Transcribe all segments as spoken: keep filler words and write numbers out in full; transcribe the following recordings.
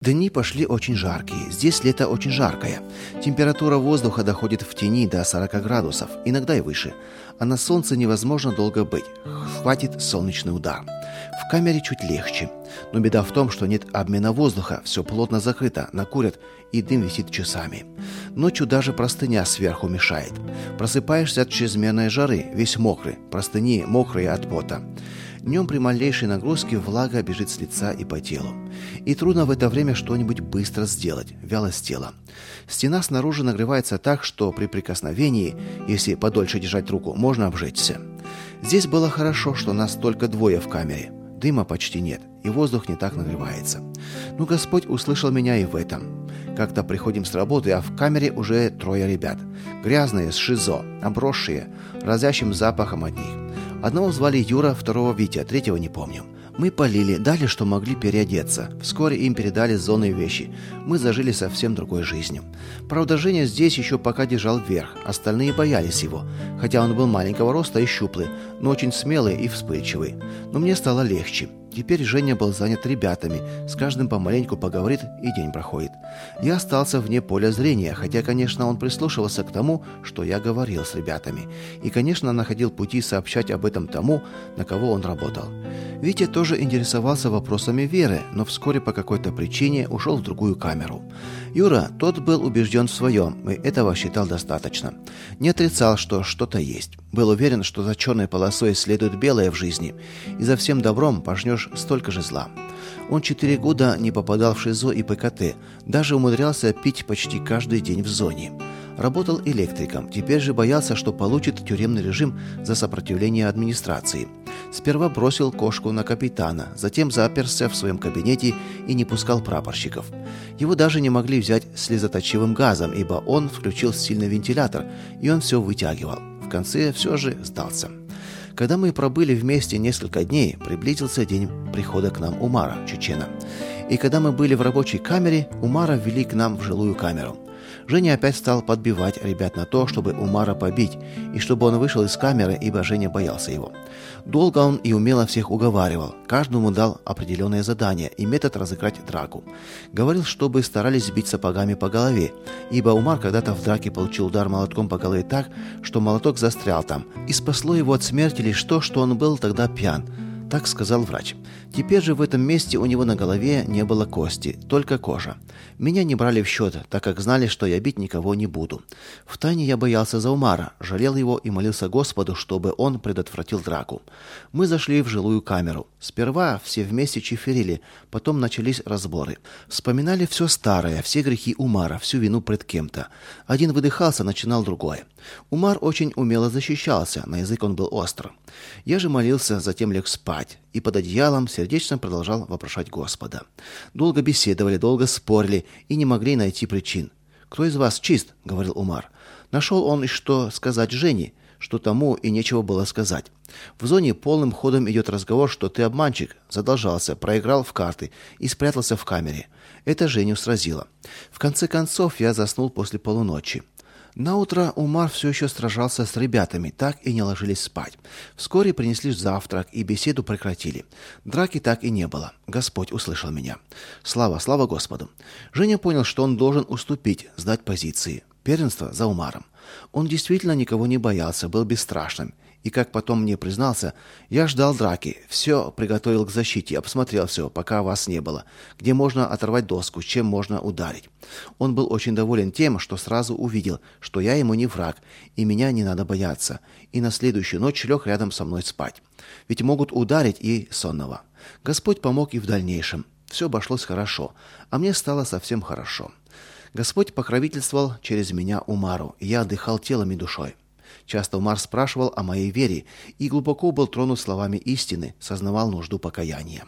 Дни пошли очень жаркие. Здесь лето очень жаркое. Температура воздуха доходит в тени до сорок градусов, иногда и выше. А на солнце невозможно долго быть. Хватит солнечный удар. В камере чуть легче. Но беда в том, что нет обмена воздуха, все плотно закрыто, накурят, и дым висит часами. Ночью даже простыня сверху мешает. Просыпаешься от чрезмерной жары, весь мокрый, простыни мокрые от пота. Днем при малейшей нагрузке влага бежит с лица и по телу. И трудно в это время что-нибудь быстро сделать, вялость тела. Стена снаружи нагревается так, что при прикосновении, если подольше держать руку, можно обжечься. Здесь было хорошо, что нас только двое в камере. Дыма почти нет, и воздух не так нагревается. Но Господь услышал меня и в этом. Как-то приходим с работы, а в камере уже трое ребят. Грязные, с шизо, обросшие, разящим запахом от них. Одного звали Юра, второго Витя, третьего не помню. Мы полили, дали, что могли переодеться. Вскоре им передали с зоны вещи. Мы зажили совсем другой жизнью. Правда, Женя здесь еще пока держал верх. Остальные боялись его. Хотя он был маленького роста и щуплый, но очень смелый и вспыльчивый. Но мне стало легче. Теперь Женя был занят ребятами. С каждым помаленьку поговорит, и день проходит. Я остался вне поля зрения, хотя, конечно, он прислушивался к тому, что я говорил с ребятами. И, конечно, находил пути сообщать об этом тому, на кого он работал. Витя тоже интересовался вопросами веры, но вскоре по какой-то причине ушел в другую камеру. Юра, тот был убежден в своем, и этого считал достаточно. Не отрицал, что что-то есть. Был уверен, что за черной полосой следует белое в жизни, и за всем добром пожнешь столько же зла. Он четыре года не попадал в ШИЗО и ПКТ, даже умудрялся пить почти каждый день в зоне. Работал электриком, теперь же боялся, что получит тюремный режим за сопротивление администрации. Сперва бросил кошку на капитана, затем заперся в своем кабинете и не пускал прапорщиков. Его даже не могли взять слезоточивым газом, ибо он включил сильный вентилятор, и он все вытягивал. В конце все же сдался. Когда мы пробыли вместе несколько дней, приблизился день прихода к нам Умара, чечена. И когда мы были в рабочей камере, Умара ввели к нам в жилую камеру. Женя опять стал подбивать ребят на то, чтобы Умара побить, и чтобы он вышел из камеры, ибо Женя боялся его. Долго он и умело всех уговаривал, каждому дал определенное задание и метод разыграть драку. Говорил, чтобы старались бить сапогами по голове, ибо Умар когда-то в драке получил удар молотком по голове так, что молоток застрял там, и спасло его от смерти лишь то, что он был тогда пьян. Так сказал врач. Теперь же в этом месте у него на голове не было кости, только кожа. Меня не брали в счет, так как знали, что я бить никого не буду. Втайне я боялся за Умара, жалел его и молился Господу, чтобы он предотвратил драку. Мы зашли в жилую камеру. Сперва все вместе чиферили, потом начались разборы. Вспоминали все старое, все грехи Умара, всю вину пред кем-то. Один выдыхался, начинал другой. Умар очень умело защищался, на язык он был остр. Я же молился, затем лег спать, и под одеялом сердечно продолжал вопрошать Господа. Долго беседовали, долго спорили и не могли найти причин. «Кто из вас чист?» — говорил Умар. Нашел он и что сказать Жене, что тому и нечего было сказать. В зоне полным ходом идет разговор, что ты обманщик, задолжался, проиграл в карты и спрятался в камере. Это Женю сразило. В конце концов я заснул после полуночи. Наутро Умар все еще сражался с ребятами, так и не ложились спать. Вскоре принесли завтрак и беседу прекратили. Драки так и не было. Господь услышал меня. Слава, слава Господу. Женя понял, что он должен уступить, сдать позиции. Первенство за Умаром. Он действительно никого не боялся, был бесстрашным. И, как потом мне признался, я ждал драки, все приготовил к защите, обсмотрел все, пока вас не было, где можно оторвать доску, чем можно ударить. Он был очень доволен тем, что сразу увидел, что я ему не враг, и меня не надо бояться, и на следующую ночь лег рядом со мной спать. Ведь могут ударить и сонного. Господь помог и в дальнейшем. Все обошлось хорошо, а мне стало совсем хорошо. Господь покровительствовал через меня Умару, и я отдыхал телом и душой. Часто Умар спрашивал о моей вере и глубоко был тронут словами истины, сознавал нужду покаяния.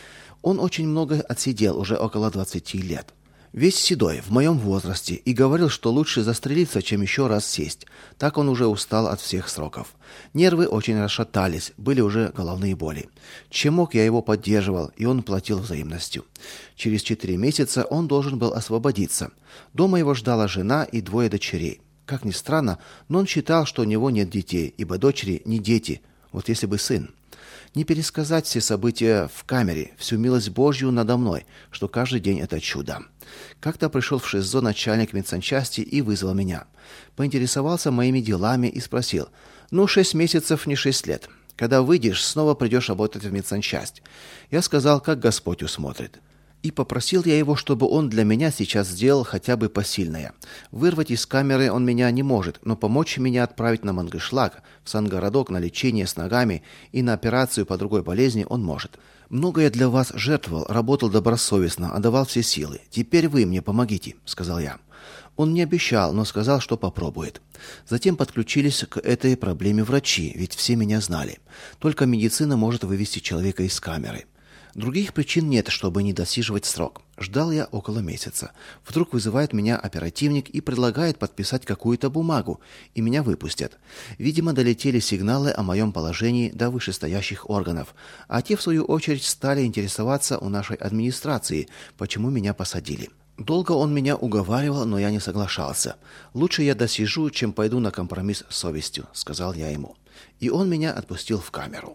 Он очень много отсидел, уже около двадцати лет. Весь седой, в моем возрасте, и говорил, что лучше застрелиться, чем еще раз сесть. Так он уже устал от всех сроков. Нервы очень расшатались, были уже головные боли. Чем мог, я его поддерживал, и он платил взаимностью. Через четыре месяца он должен был освободиться. Дома его ждала жена и двое дочерей. Как ни странно, но он считал, что у него нет детей, ибо дочери не дети, вот если бы сын. Не пересказать все события в камере, всю милость Божью надо мной, что каждый день это чудо. Как-то пришел в ШИЗО начальник медсанчасти и вызвал меня. Поинтересовался моими делами и спросил: «Ну, шесть месяцев не шесть лет. Когда выйдешь, снова придешь работать в медсанчасть». Я сказал, как Господь усмотрит. И попросил я его, чтобы он для меня сейчас сделал хотя бы посильное. Вырвать из камеры он меня не может, но помочь меня отправить на Мангышлак, в Сангородок на лечение с ногами и на операцию по другой болезни он может. «Многое для вас жертвовал, работал добросовестно, отдавал все силы. Теперь вы мне помогите», — сказал я. Он не обещал, но сказал, что попробует. Затем подключились к этой проблеме врачи, ведь все меня знали. Только медицина может вывести человека из камеры. Других причин нет, чтобы не досиживать срок. Ждал я около месяца. Вдруг вызывает меня оперативник и предлагает подписать какую-то бумагу, и меня выпустят. Видимо, долетели сигналы о моем положении до вышестоящих органов, а те, в свою очередь, стали интересоваться у нашей администрации, почему меня посадили. Долго он меня уговаривал, но я не соглашался. «Лучше я досижу, чем пойду на компромисс с совестью», — сказал я ему. И он меня отпустил в камеру.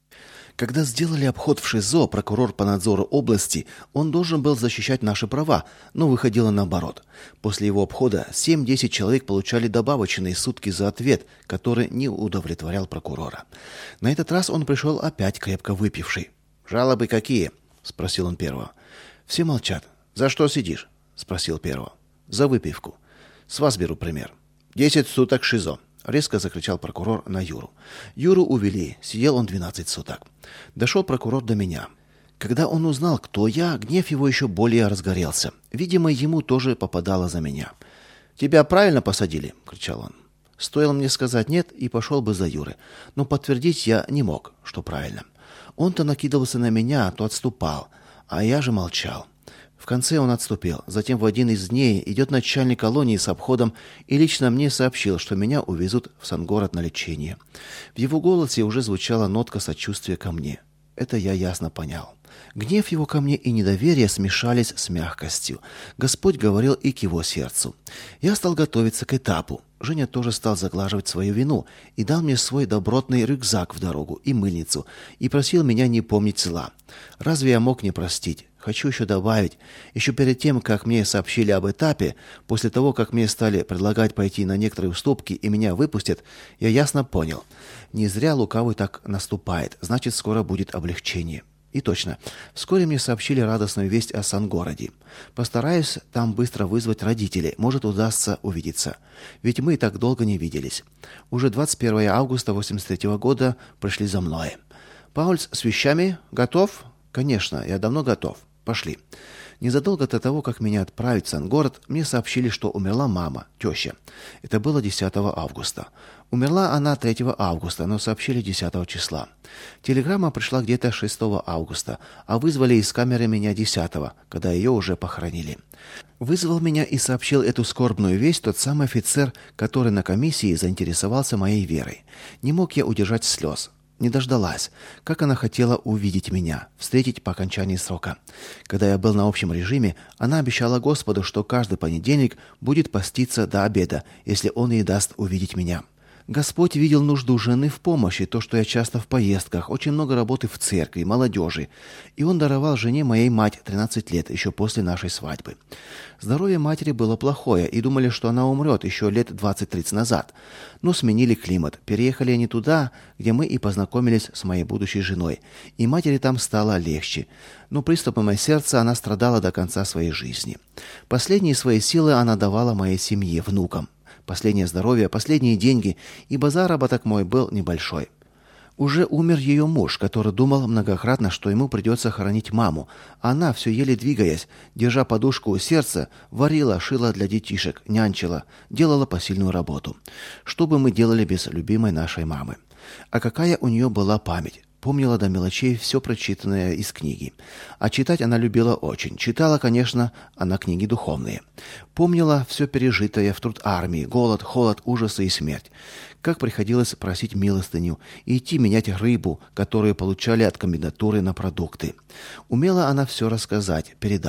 Когда сделали обход в ШИЗО, прокурор по надзору области, он должен был защищать наши права, но выходило наоборот. После его обхода семь-десять человек получали добавочные сутки за ответ, который не удовлетворял прокурора. На этот раз он пришел опять крепко выпивший. «Жалобы какие?» — спросил он первого. Все молчат. «За что сидишь?» — спросил первого. «За выпивку. С вас беру пример. Десять суток ШИЗО». Резко закричал прокурор на Юру. Юру увели, сидел он двенадцать суток. Дошел прокурор до меня. Когда он узнал, кто я, гнев его еще более разгорелся. Видимо, ему тоже попадало за меня. «Тебя правильно посадили?» — кричал он. Стоило мне сказать «нет» и пошел бы за Юры. Но подтвердить я не мог, что правильно. Он-то накидывался на меня, то отступал, а я же молчал. В конце он отступил. Затем в один из дней идет начальник колонии с обходом и лично мне сообщил, что меня увезут в Сангород на лечение. В его голосе уже звучала нотка сочувствия ко мне. Это я ясно понял. Гнев его ко мне и недоверие смешались с мягкостью. Господь говорил и к его сердцу. Я стал готовиться к этапу. Женя тоже стал заглаживать свою вину и дал мне свой добротный рюкзак в дорогу и мыльницу и просил меня не помнить зла. Разве я мог не простить? Хочу еще добавить, еще перед тем, как мне сообщили об этапе, после того, как мне стали предлагать пойти на некоторые уступки и меня выпустят, я ясно понял. Не зря лукавый так наступает, значит, скоро будет облегчение. И точно, вскоре мне сообщили радостную весть о Сангороде. Постараюсь там быстро вызвать родителей, может, удастся увидеться. Ведь мы так долго не виделись. Уже двадцать первого августа восемьдесят третьего года пришли за мной. «Паульс, с вещами? Готов?» «Конечно, я давно готов. Пошли». Незадолго до того, как меня отправить в Сангород, мне сообщили, что умерла мама, теща. Это было десятого августа. Умерла она третьего августа, но сообщили десятого числа. Телеграмма пришла где-то шестого августа, а вызвали из камеры меня десятого, когда ее уже похоронили. Вызвал меня и сообщил эту скорбную весть тот самый офицер, который на комиссии заинтересовался моей верой. Не мог я удержать слез. Не дождалась. Как она хотела увидеть меня, встретить по окончании срока. Когда я был на общем режиме, она обещала Господу, что каждый понедельник будет поститься до обеда, если он ей даст увидеть меня. Господь видел нужду жены в помощи, то, что я часто в поездках, очень много работы в церкви, молодежи. И он даровал жене моей мать тринадцать лет, еще после нашей свадьбы. Здоровье матери было плохое, и думали, что она умрет еще лет двадцать-тридцать назад. Но сменили климат, переехали они туда, где мы и познакомились с моей будущей женой. И матери там стало легче. Но приступами сердца она страдала до конца своей жизни. Последние свои силы она давала моей семье, внукам. Последнее здоровье, последние деньги, ибо заработок мой был небольшой. Уже умер ее муж, который думал многократно, что ему придется хоронить маму. Она, все еле двигаясь, держа подушку у сердца, варила, шила для детишек, нянчила, делала посильную работу. Что бы мы делали без любимой нашей мамы? А какая у нее была память? Помнила до мелочей все прочитанное из книги. А читать она любила очень. Читала, конечно, она книги духовные. Помнила все пережитое в труд армии, голод, холод, ужасы и смерть. Как приходилось просить милостыню и идти менять рыбу, которую получали от комендатуры на продукты. Умела она все рассказать, передать.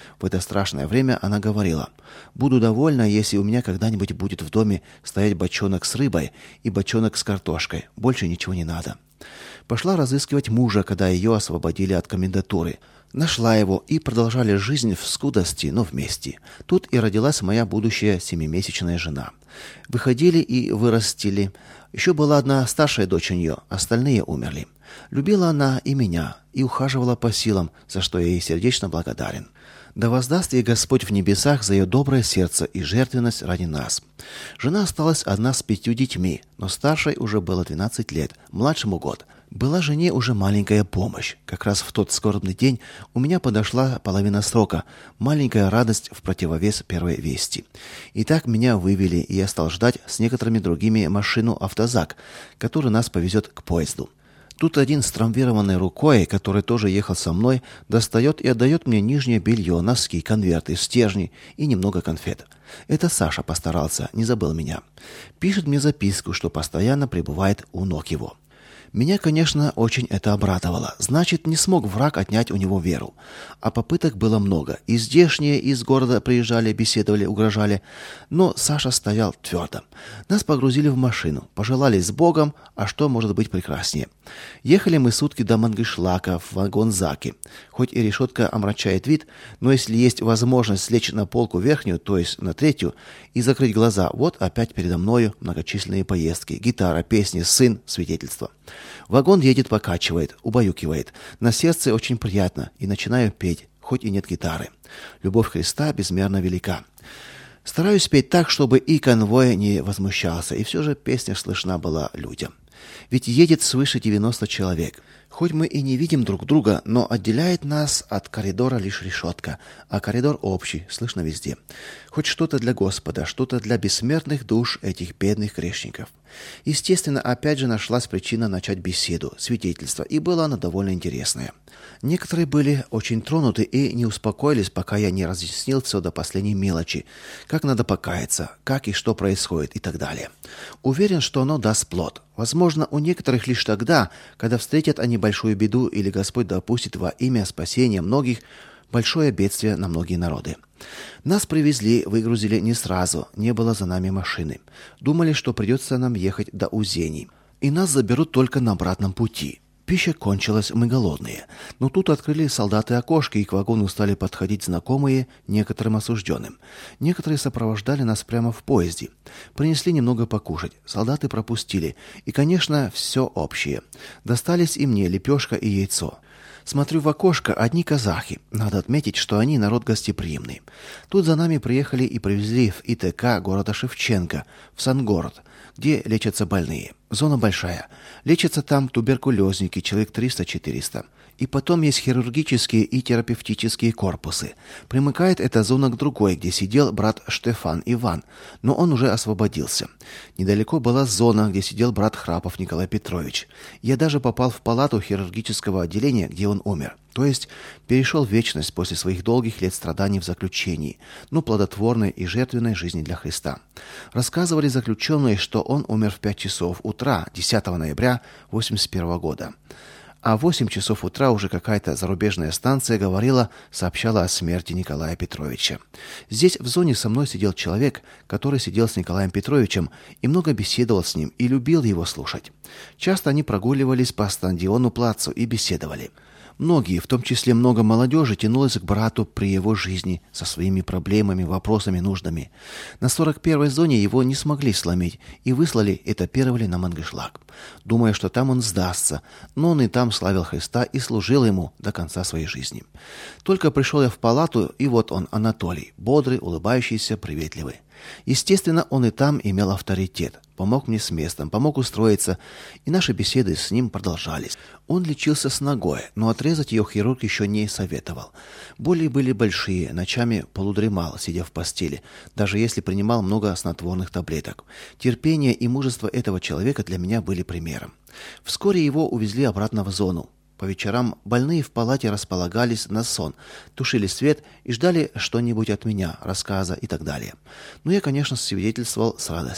В это страшное время она говорила: «Буду довольна, если у меня когда-нибудь будет в доме стоять бочонок с рыбой и бочонок с картошкой. Больше ничего не надо». Пошла разыскивать мужа, когда ее освободили от комендатуры. Нашла его и продолжали жизнь в скудости, но вместе. Тут и родилась моя будущая семимесячная жена. Выходили и вырастили. Еще была одна старшая дочь у нее, остальные умерли. Любила она и меня, и ухаживала по силам, за что я ей сердечно благодарен. Да воздаст ей Господь в небесах за ее доброе сердце и жертвенность ради нас. Жена осталась одна с пятью детьми, но старшей уже было двенадцать лет, младшему год. Была жене уже маленькая помощь. Как раз в тот скорбный день у меня подошла половина срока, маленькая радость в противовес первой вести. И так меня вывели, и я стал ждать с некоторыми другими машину «Автозак», который нас повезет к поезду. Тут один с травмированной рукой, который тоже ехал со мной, достает и отдает мне нижнее белье, носки, конверты, стержни и немного конфет. Это Саша постарался, не забыл меня. Пишет мне записку, что постоянно пребывает у ног его. Меня, конечно, очень это обрадовало. Значит, не смог враг отнять у него веру. А попыток было много. И здешние из города приезжали, беседовали, угрожали. Но Саша стоял твердо. Нас погрузили в машину. Пожелали с Богом, а что может быть прекраснее. Ехали мы сутки до Мангышлака в вагон-заке. Хоть и решетка омрачает вид, но если есть возможность слечь на полку верхнюю, то есть на третью, и закрыть глаза, вот опять передо мною многочисленные поездки. Гитара, песни, сын, свидетельство. Вагон едет, покачивает, убаюкивает. На сердце очень приятно, и начинаю петь, хоть и нет гитары. Любовь Христа безмерно велика. Стараюсь петь так, чтобы и конвой не возмущался, и все же песня слышна была людям. Ведь едет свыше девяноста человек. Хоть мы и не видим друг друга, но отделяет нас от коридора лишь решетка, а коридор общий, слышно везде. Хоть что-то для Господа, что-то для бессмертных душ этих бедных грешников. Естественно, опять же нашлась причина начать беседу, свидетельство, и была она довольно интересная. Некоторые были очень тронуты и не успокоились, пока я не разъяснил все до последней мелочи, как надо покаяться, как и что происходит и так далее. Уверен, что оно даст плод. Возможно, у некоторых лишь тогда, когда встретят они большую беду или Господь допустит во имя спасения многих большое бедствие на многие народы. Нас привезли, выгрузили не сразу, не было за нами машины. Думали, что придется нам ехать до Узений, и нас заберут только на обратном пути. Пища кончилась, мы голодные. Но тут открыли солдаты окошки, и к вагону стали подходить знакомые некоторым осужденным. Некоторые сопровождали нас прямо в поезде. Принесли немного покушать. Солдаты пропустили. И, конечно, все общее. Достались и мне лепешка и яйцо. Смотрю в окошко, одни казахи. Надо отметить, что они народ гостеприимный. Тут за нами приехали и привезли в ИТК города Шевченко, в Сангород, где лечатся больные. Зона большая. Лечатся там туберкулезники, человек триста-четыреста. И потом есть хирургические и терапевтические корпусы. Примыкает эта зона к другой, где сидел брат Штефан Иван, но он уже освободился. Недалеко была зона, где сидел брат Храпов Николай Петрович. Я даже попал в палату хирургического отделения, где он умер. То есть перешел в вечность после своих долгих лет страданий в заключении, но плодотворной и жертвенной жизни для Христа. Рассказывали заключенные, что он умер в пять часов утра десятого ноября восемьдесят первого года. А в восемь часов утра уже какая-то зарубежная станция говорила, сообщала о смерти Николая Петровича. Здесь в зоне со мной сидел человек, который сидел с Николаем Петровичем и много беседовал с ним и любил его слушать. Часто они прогуливались по Стадиону плацу и беседовали. Многие, в том числе много молодежи, тянулось к брату при его жизни со своими проблемами, вопросами, нуждами. На сорок первой зоне его не смогли сломить и выслали, этапировали на Мангышлак, думая, что там он сдастся, но он и там славил Христа и служил ему до конца своей жизни. Только пришел я в палату, и вот он, Анатолий, бодрый, улыбающийся, приветливый. Естественно, он и там имел авторитет. Помог мне с местом, помог устроиться, и наши беседы с ним продолжались. Он лечился с ногой, но отрезать ее хирург еще не советовал. Боли были большие, ночами полудремал, сидя в постели, даже если принимал много снотворных таблеток. Терпение и мужество этого человека для меня были примером. Вскоре его увезли обратно в зону. По вечерам больные в палате располагались на сон, тушили свет и ждали что-нибудь от меня, рассказа и так далее. Но я, конечно, свидетельствовал с радостью.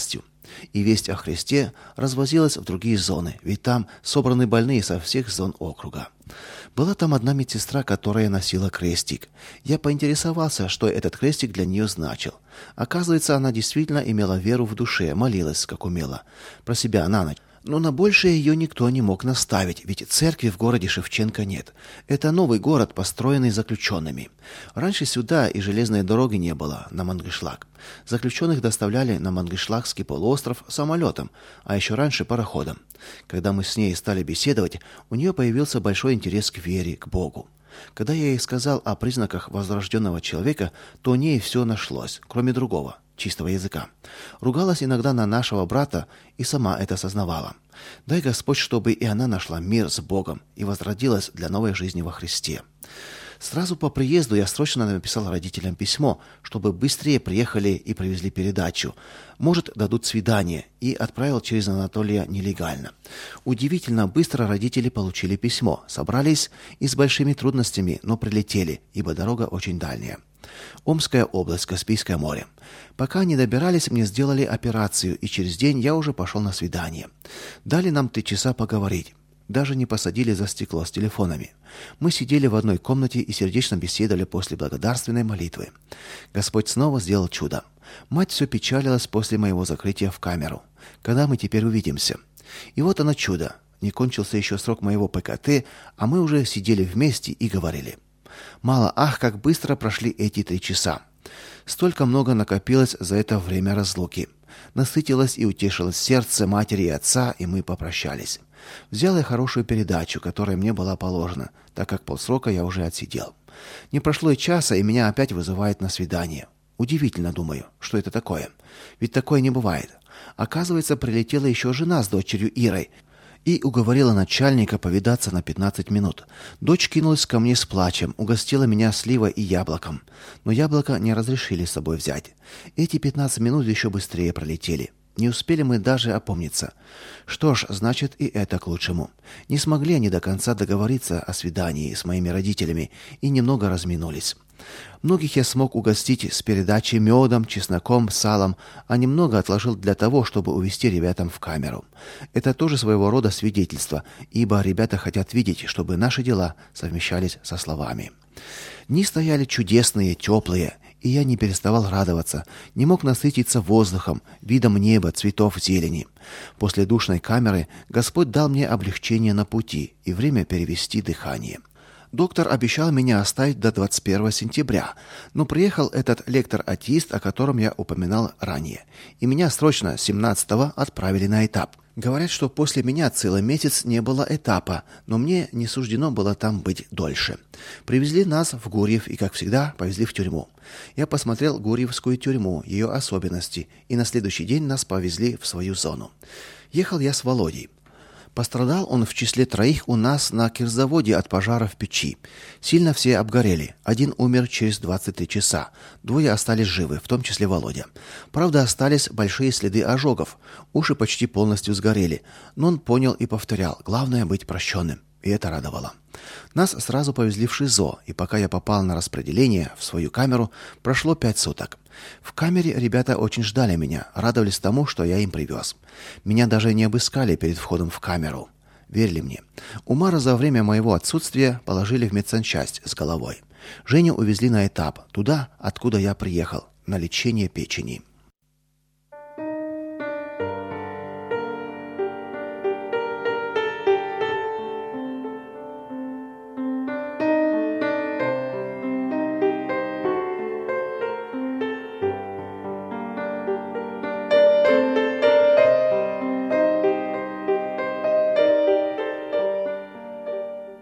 И весть о Христе развозилась в другие зоны, ведь там собраны больные со всех зон округа. Была там одна медсестра, которая носила крестик. Я поинтересовался, что этот крестик для нее значил. Оказывается, она действительно имела веру в душе, молилась, как умела, про себя на ночь. Но на большее ее никто не мог наставить, ведь церкви в городе Шевченко нет. Это новый город, построенный заключенными. Раньше сюда и железной дороги не было, на Мангышлак. Заключенных доставляли на Мангышлакский полуостров самолетом, а еще раньше пароходом. Когда мы с ней стали беседовать, у нее появился большой интерес к вере, к Богу. Когда я ей сказал о признаках возрожденного человека, то у ней все нашлось, кроме другого, чистого языка. Ругалась иногда на нашего брата и сама это сознавала. Дай Господь, чтобы и она нашла мир с Богом и возродилась для новой жизни во Христе. Сразу по приезду я срочно написал родителям письмо, чтобы быстрее приехали и привезли передачу. Может, дадут свидание, и отправил через Анатолия нелегально. Удивительно быстро родители получили письмо, собрались и с большими трудностями, но прилетели, ибо дорога очень дальняя. Омская область, Каспийское море. Пока не добирались, мне сделали операцию, и через день я уже пошел на свидание. Дали нам три часа поговорить. Даже не посадили за стекло с телефонами. Мы сидели в одной комнате и сердечно беседовали после благодарственной молитвы. Господь снова сделал чудо. Мать все печалилась после моего закрытия в камеру. Когда мы теперь увидимся? И вот оно чудо. Не кончился еще срок моего ПКТ, а мы уже сидели вместе и говорили. Мало, ах, как быстро прошли эти три часа. Столько много накопилось за это время разлуки. Насытилось и утешилось сердце матери и отца, и мы попрощались. Взял я хорошую передачу, которая мне была положена, так как полсрока я уже отсидел. Не прошло и часа, и меня опять вызывают на свидание. Удивительно, думаю, что это такое. Ведь такое не бывает. Оказывается, прилетела еще жена с дочерью Ирой и уговорила начальника повидаться на пятнадцать минут. Дочь кинулась ко мне с плачем, угостила меня сливой и яблоком. Но яблоко не разрешили с собой взять. Эти пятнадцать минут еще быстрее пролетели. Не успели мы даже опомниться. Что ж, значит, и это к лучшему. Не смогли они до конца договориться о свидании с моими родителями и немного разминулись. Многих я смог угостить с передачей медом, чесноком, салом, а немного отложил для того, чтобы увезти ребятам в камеру. Это тоже своего рода свидетельство, ибо ребята хотят видеть, чтобы наши дела совмещались со словами. Дни стояли чудесные, теплые, и я не переставал радоваться, не мог насытиться воздухом, видом неба, цветов, зелени. После душной камеры Господь дал мне облегчение на пути и время перевести дыхание. Доктор обещал меня оставить до двадцать первого сентября, но приехал этот лектор-атеист, о котором я упоминал ранее, и меня срочно семнадцатого отправили на этап. Говорят, что после меня целый месяц не было этапа, но мне не суждено было там быть дольше. Привезли нас в Гурьев и, как всегда, повезли в тюрьму. Я посмотрел Гурьевскую тюрьму, ее особенности, и на следующий день нас повезли в свою зону. Ехал я с Володей. Пострадал он в числе троих у нас на кирзаводе от пожара в печи. Сильно все обгорели. Один умер через двадцать три часа. Двое остались живы, в том числе Володя. Правда, остались большие следы ожогов. Уши почти полностью сгорели. Но он понял и повторял: главное быть прощенным. И это радовало. Нас сразу повезли в ШИЗО, и пока я попал на распределение в свою камеру, прошло пять суток. В камере ребята очень ждали меня, радовались тому, что я им привез. Меня даже не обыскали перед входом в камеру. Верили мне. Умара за время моего отсутствия положили в медсанчасть с головой. Женю увезли на этап, туда, откуда я приехал, на лечение печени.